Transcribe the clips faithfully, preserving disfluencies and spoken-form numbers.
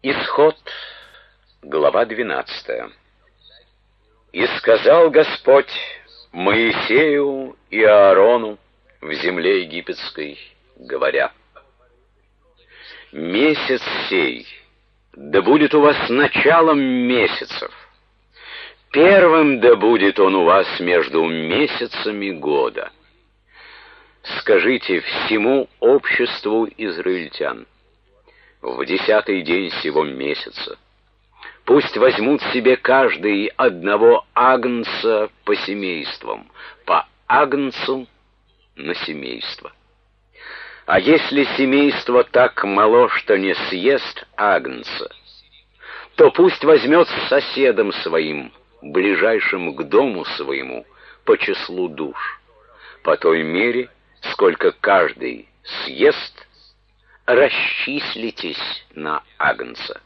Исход, глава двенадцатая. «И сказал Господь Моисею и Аарону в земле египетской, говоря: месяц сей да будет у вас началом месяцев, первым да будет он у вас между месяцами года. Скажите всему обществу израильтян: в десятый день сего месяца пусть возьмут себе каждый одного агнца по семействам, по агнцу на семейство. А если семейство так мало, что не съест агнца, то пусть возьмет с соседом своим, ближайшим к дому своему, по числу душ, по той мере, сколько каждый съест, расчислитесь на агнца.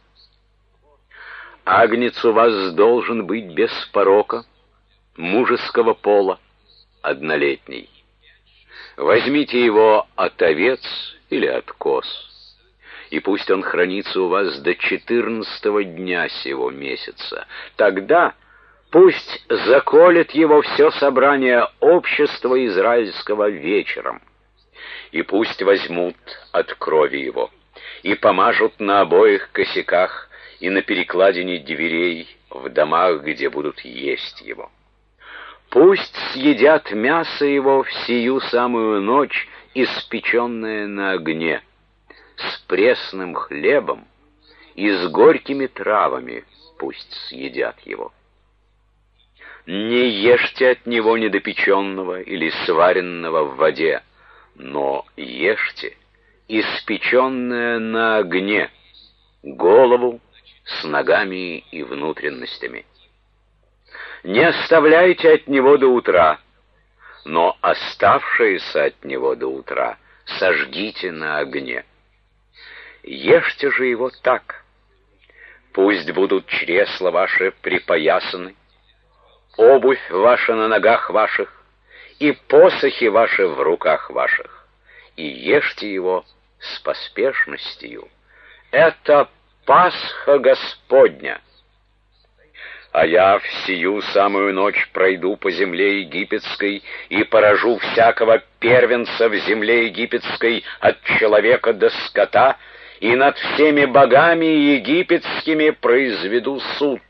Агнец у вас должен быть без порока, мужеского пола, однолетний. Возьмите его от овец или от коз, и пусть он хранится у вас до четырнадцатого дня сего месяца. Тогда пусть заколет его все собрание общества израильского вечером, и пусть возьмут от крови его и помажут на обоих косяках и на перекладине дверей в домах, где будут есть его. Пусть съедят мясо его в сию самую ночь, испеченное на огне, с пресным хлебом и с горькими травами пусть съедят его. Не ешьте от него недопеченного или сваренного в воде, но ешьте испеченное на огне, голову с ногами и внутренностями. Не оставляйте от него до утра, но оставшееся от него до утра сожгите на огне. Ешьте же его так: пусть будут чресла ваши припоясаны, обувь ваша на ногах ваших и посохи ваши в руках ваших, и ешьте его с поспешностью. Это Пасха Господня. А я в сию самую ночь пройду по земле египетской и поражу всякого первенца в земле египетской от человека до скота, и над всеми богами египетскими произведу суд.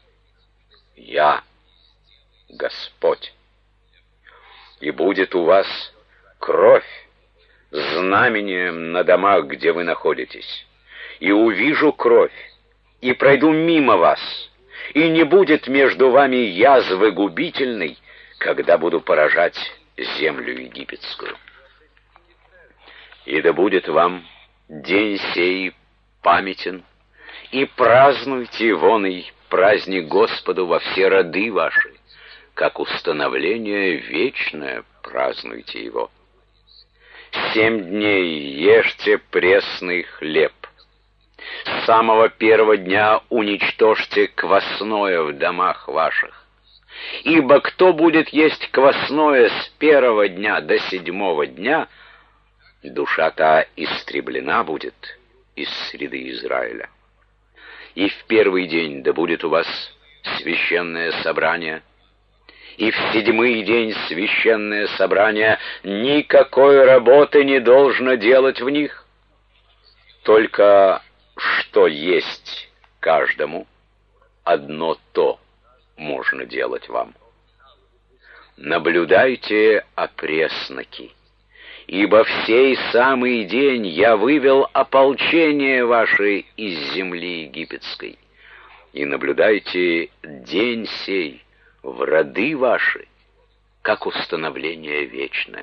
Я Господь. И будет у вас кровь знамением на домах, где вы находитесь. И увижу кровь, и пройду мимо вас, и не будет между вами язвы губительной, когда буду поражать землю египетскую. И да будет вам день сей памятен, и празднуйте воный праздник Господу во все роды ваши, как установление вечное празднуйте его. Семь дней ешьте пресный хлеб. С самого первого дня уничтожьте квасное в домах ваших. Ибо кто будет есть квасное с первого дня до седьмого дня, душа та истреблена будет из среды Израиля. И в первый день да будет у вас священное собрание, и в седьмой день священное собрание, никакой работы не должно делать в них, только что есть каждому, одно то можно делать вам. Наблюдайте опресноки, ибо в сей самый день я вывел ополчение ваше из земли египетской. И наблюдайте день сей в роды ваши, как установление вечное.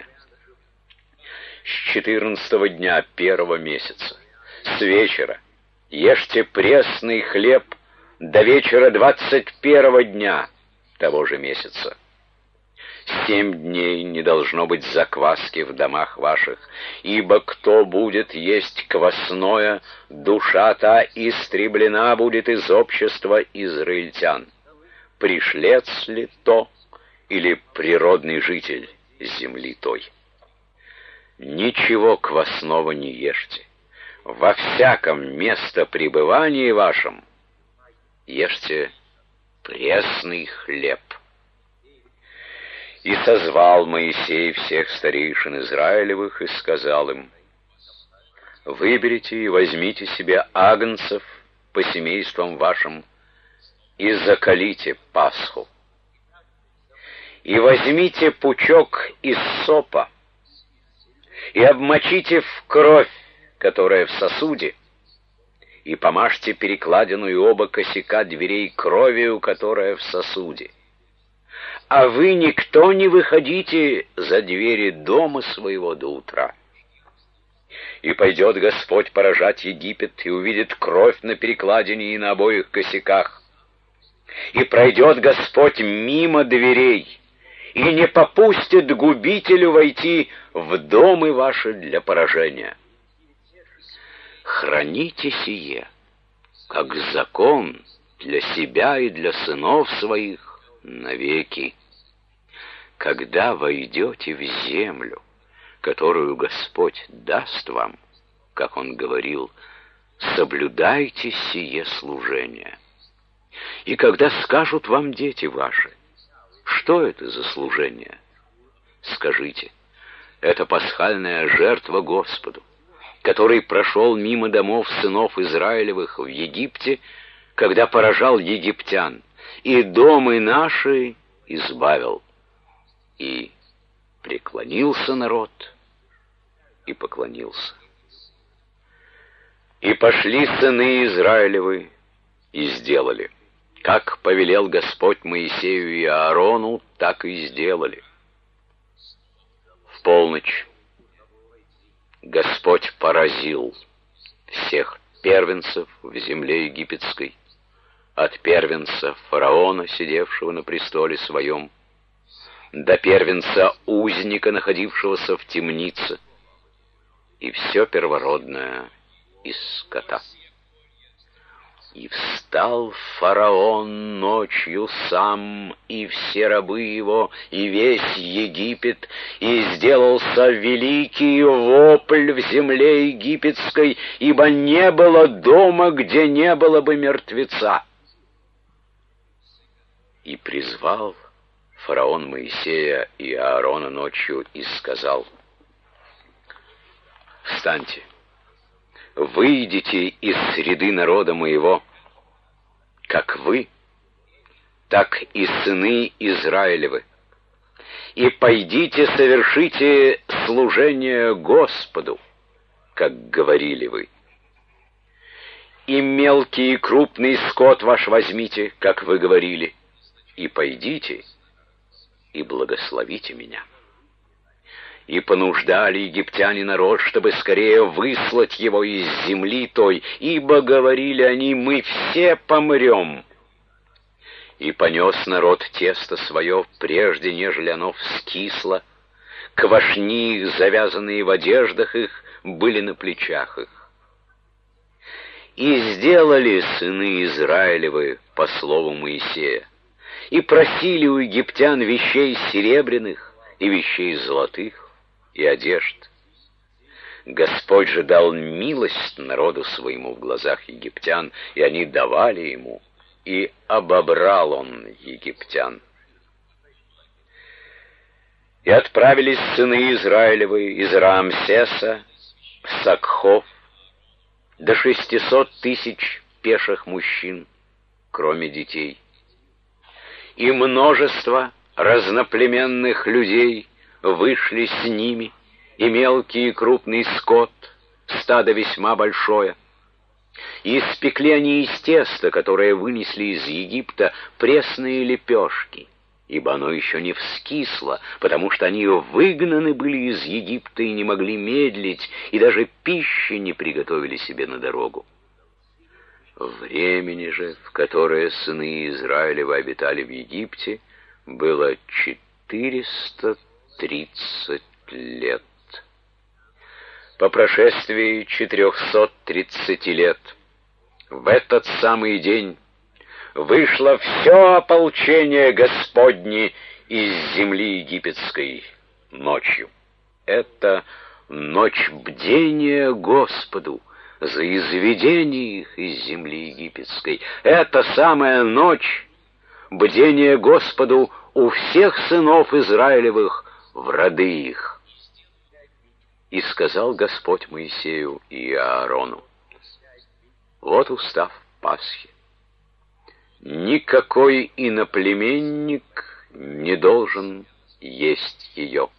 С четырнадцатого дня первого месяца, с вечера, ешьте пресный хлеб до вечера двадцать первого дня того же месяца. Семь дней не должно быть закваски в домах ваших, ибо кто будет есть квасное, душа та истреблена будет из общества израильтян. Пришлец ли то, или природный житель земли той? Ничего квасного не ешьте. во всяком местопребывании вашем ешьте пресный хлеб. И созвал Моисей всех старейшин Израилевых и сказал им: выберите и возьмите себе агнцев по семействам вашим и заколите Пасху. И возьмите пучок из сопа и обмочите в кровь, которая в сосуде, и помажьте перекладину и оба косяка дверей кровью, которая в сосуде. А вы никто не выходите за двери дома своего до утра. И пойдет Господь поражать Египет, и увидит кровь на перекладине и на обоих косяках. И пройдет Господь мимо дверей, и не попустит губителю войти в домы ваши для поражения. Храните сие, как закон для себя и для сынов своих навеки. Когда войдете в землю, которую Господь даст вам, как Он говорил, соблюдайте сие служение. И когда скажут вам дети ваши: что это за служение? Скажите: это пасхальная жертва Господу, который прошел мимо домов сынов Израилевых в Египте, когда поражал египтян, и домы наши избавил. И преклонился народ, и поклонился. И пошли сыны Израилевы, и сделали, как повелел Господь Моисею и Аарону, так и сделали. В полночь Господь поразил всех первенцев в земле египетской, от первенца фараона, сидевшего на престоле своем, до первенца узника, находившегося в темнице, и все первородное из скота. И встал фараон ночью сам, и все рабы его, и весь Египет, и сделался великий вопль в земле египетской, ибо не было дома, где не было бы мертвеца. И призвал фараон Моисея и Аарона ночью и сказал: «Встаньте, выйдите из среды народа моего, как вы, так и сыны Израилевы, и пойдите совершите служение Господу, как говорили вы. И мелкий и крупный скот ваш возьмите, как вы говорили, и пойдите, и благословите меня». И понуждали египтяне народ, чтобы скорее выслать его из земли той, ибо, говорили они, мы все помрем. И понес народ тесто свое, прежде нежели оно вскисло, квашни их, завязанные в одеждах их, были на плечах их. И сделали сыны Израилевы по слову Моисея, и просили у египтян вещей серебряных и вещей золотых, и одежд. Господь же дал милость народу своему в глазах египтян, и они давали ему, и обобрал он египтян. И отправились сыны Израилевы из Раамсеса в Сакхов до шестисот тысяч пеших мужчин, кроме детей, и множество разноплеменных людей вышли с ними, и мелкий и крупный скот, стадо весьма большое. И испекли они из теста, которое вынесли из Египта, пресные лепешки, ибо оно еще не вскисло, потому что они выгнаны были из Египта и не могли медлить, и даже пищи не приготовили себе на дорогу. Времени же, в которое сыны Израилева обитали в Египте, было четыреста тридцать лет. По прошествии четырехсот тридцати лет в этот самый день вышло все ополчение Господне из земли египетской ночью. Это ночь бдения Господу, за изведение их из земли египетской. Это самая ночь, бдение Господу у всех сынов Израилевых в роды их. И сказал Господь Моисею и Аарону: вот устав Пасхи. Никакой иноплеменник не должен есть ее.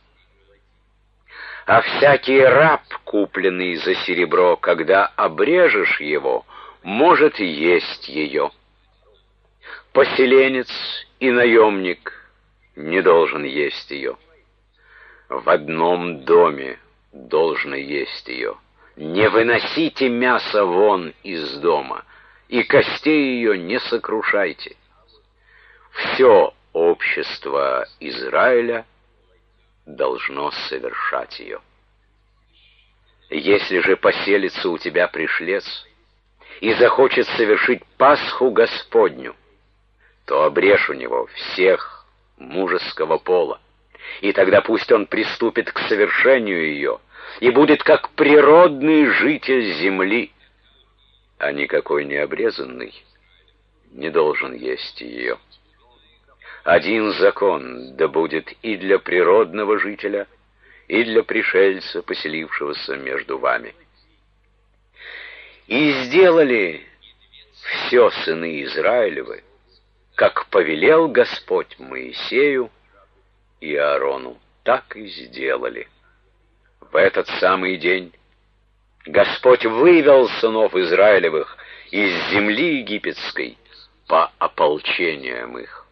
А всякий раб, купленный за серебро, когда обрежешь его, может есть ее. Поселенец и наемник не должен есть ее. В одном доме должно есть ее. Не выносите мясо вон из дома, и костей ее не сокрушайте. Все общество Израиля должно совершать ее. Если же поселится у тебя пришлец и захочет совершить Пасху Господню, то обрежь у него всех мужеского пола, и тогда пусть он приступит к совершению ее и будет как природный житель земли, а никакой необрезанный не должен есть ее. Один закон да будет и для природного жителя, и для пришельца, поселившегося между вами. И сделали все сыны Израилевы, как повелел Господь Моисею и Аарону, так и сделали. В этот самый день Господь вывел сынов Израилевых из земли египетской по ополчениям их.